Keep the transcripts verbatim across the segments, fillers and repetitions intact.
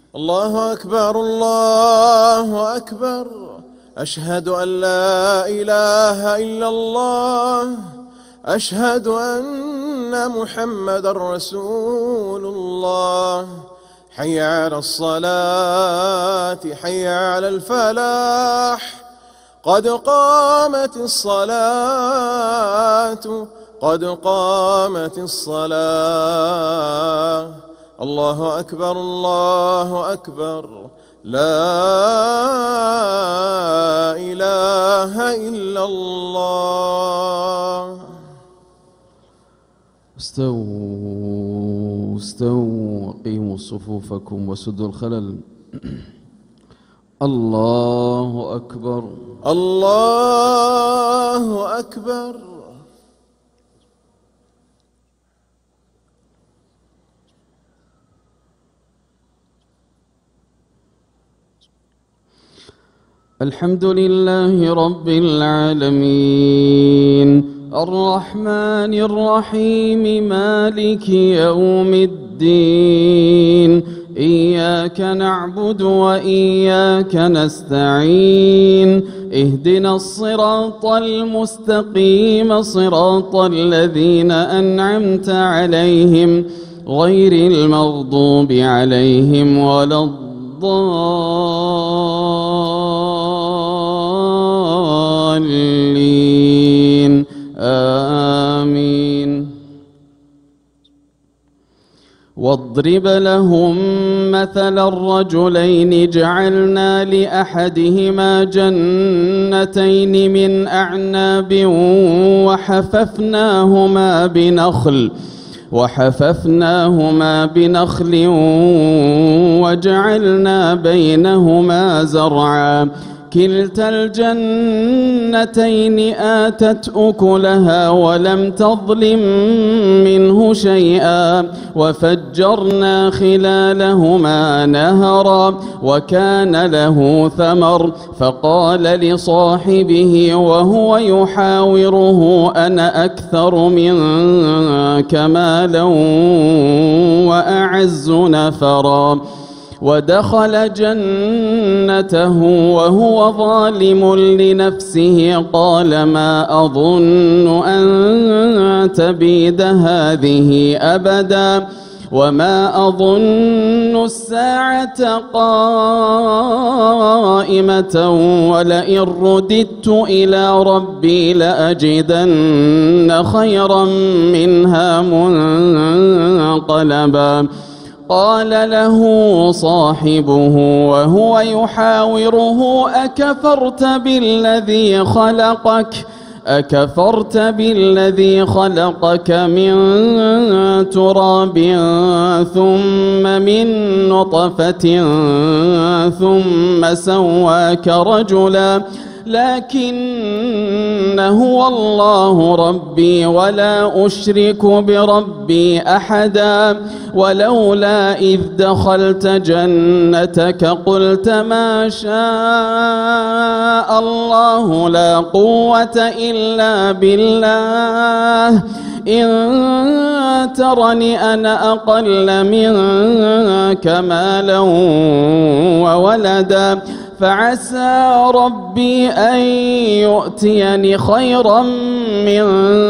الله أكبر الله أكبر. أشهد أن لا إله إلا الله. أشهد أن محمدا رسول الله. حي على الصلاة حي على الفلاح. قد قامت الصلاة قد قامت الصلاة. الله أكبر الله أكبر. لا إله إلا الله. استووا استووا وقيموا صفوفكم وسدوا الخلل. الله أكبر الله أكبر. الحمد لله رب العالمين الرحمن الرحيم مالك يوم الدين. إياك نعبد وإياك نستعين. اهدنا الصراط المستقيم صراط الذين أنعمت عليهم غير المغضوب عليهم ولا الضالين. آمين. واضرب لهم مثل الرجلين جعلنا لأحدهما جنتين من أعناب وحففناهما بنخل وحففناهما بنخل وجعلنا بينهما زرعا. كلتا الجنتين آتت أكلها ولم تظلم منه شيئا وفجرنا خلالهما نهرا وكان له ثمر فقال لصاحبه وهو يحاوره أنا أكثر منك مالا وأعز نفرا. ودخل جنته وهو ظالم لنفسه قال ما أظن أن تبيد هذه أبدا وما أظن الساعة قائمة ولئن رددت إلى ربي لأجدن خيرا منها منقلبا. قال له صاحبه وهو يحاوره أكفرت بالذي خلقك أكفرت بالذي خلقك من تراب ثم من نطفة ثم سواك رجلا لكن هو الله ربي ولا أشرك بربي أحدا. ولولا إذ دخلت جنتك قلت ما شاء الله لا قوة إلا بالله إن ترني أنا أقل منك مالا وولدا فعسى ربي أن يؤتيني خيرا من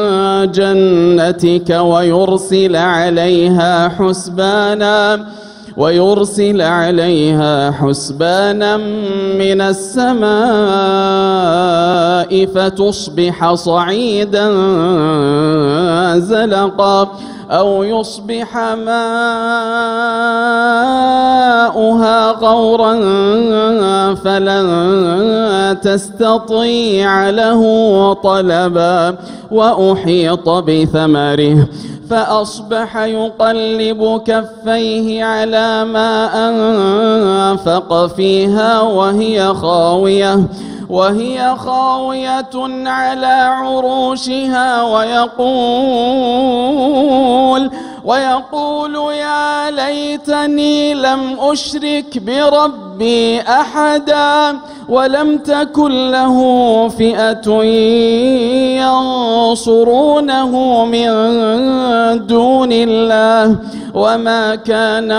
جنتك ويرسل عليها حسبانا ويرسل عليها حسبانا من السماء فتصبح صعيدا زلقا أو يصبح ماؤها غورا فلن تستطيع له طلبا. وأحيط بثمره فأصبح يقلب كفيه على ما أنفق فيها وهي خاوية وهي خاوية على عروشها ويقول ويقول يا ليتني لم أشرك بربي أحدا ولم تكن له فئة ينصرونه من دون دون الله وما كان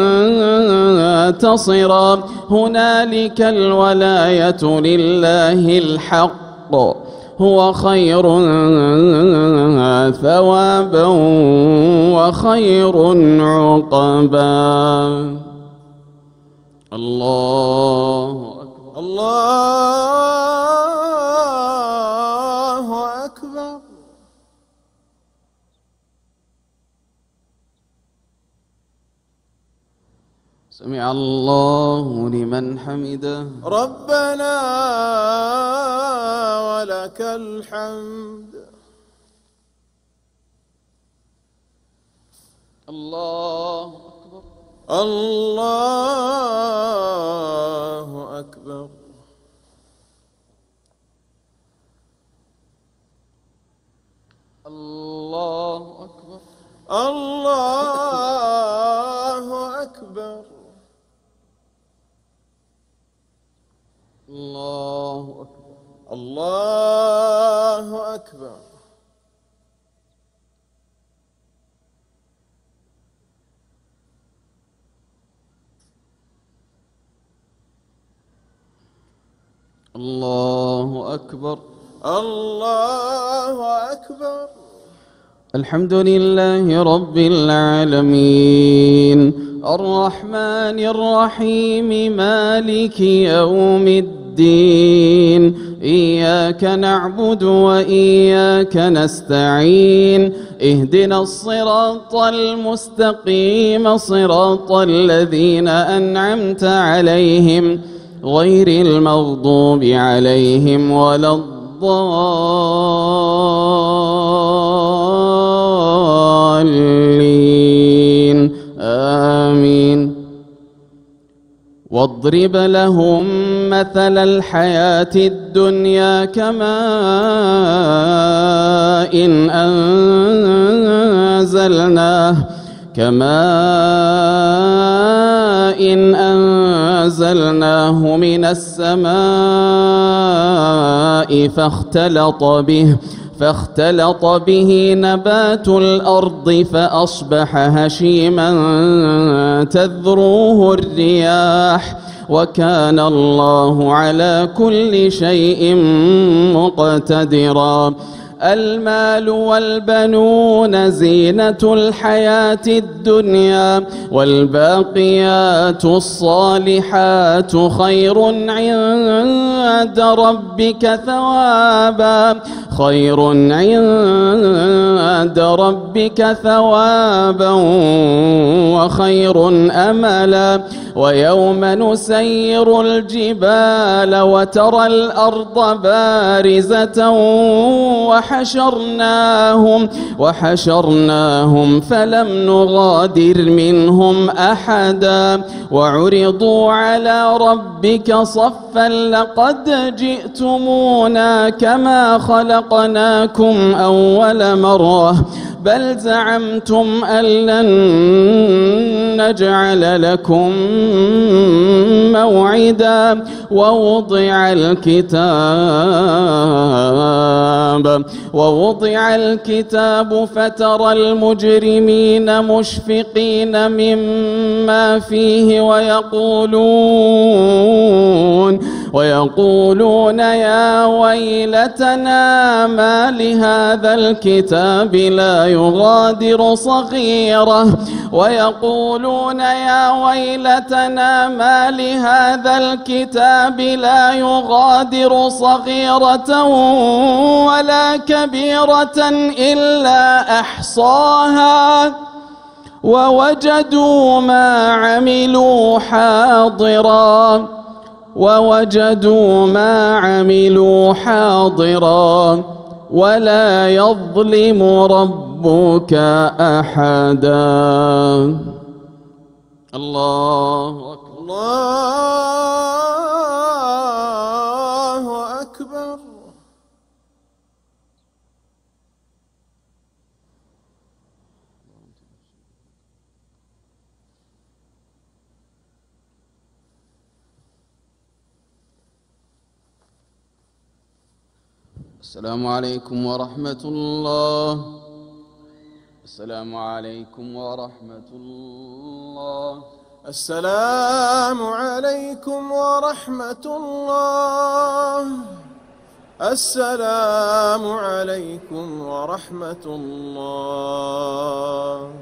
منتصرا هنالك الولاية لله الحق هو خير ثوابا وخير عقبا. الله أكبر. الله أكبر. سمع الله لمن حمده. ربنا ولك الحمد. الله أكبر. الله أكبر. الله أكبر. الله أكبر. الله أكبر. الله أكبر. الله أكبر. الله أكبر. الحمد لله رب العالمين الرحمن الرحيم مالك يوم الدين إياك نعبد وإياك نستعين اهدنا الصراط المستقيم صراط الذين أنعمت عليهم غير المغضوب عليهم ولا الضالين آمين. واضرب لهم مثل الحياة الدنيا كماء إن أنزلناه كماء إن أنزلناه من السماء فاختلط به فاختلط به نبات الأرض فأصبح هشيما تذروه الرياح وكان الله على كل شيء مقتدرا. المال والبنون زينة الحياة الدنيا والباقيات الصالحات خير عند ربك ثوابا خير عند ربك ثوابا وخير أملا. ويوم نسير الجبال وترى الأرض بارزة وحشرناهم وحشرناهم فلم نغادر منهم أحدا وعرضوا على ربك صفا لقد جئتمونا كما خلقناكم أول مرة بل زعمتم أن لن نجعل لكم موعدا. ووضع الكتاب ووضع الكتاب فترى المجرمين مشفقين مما فيه ويقولون ويقولون يا ويلتنا ما لهذا الكتاب لا يغادر صغيرة ويقولون يا ويلتنا ما لهذا الكتاب لا يغادر صغيرة ولا كبيرة إلا أحصاها ووجدوا ما عملوا حاضرا ووجدوا ما عملوا حاضرا ولا يظلم ربك أحدا. الله أكبر. الله أكبر. السلام عليكم ورحمة الله. السلام عليكم ورحمة الله. السلام عليكم ورحمة الله. السلام عليكم ورحمة الله.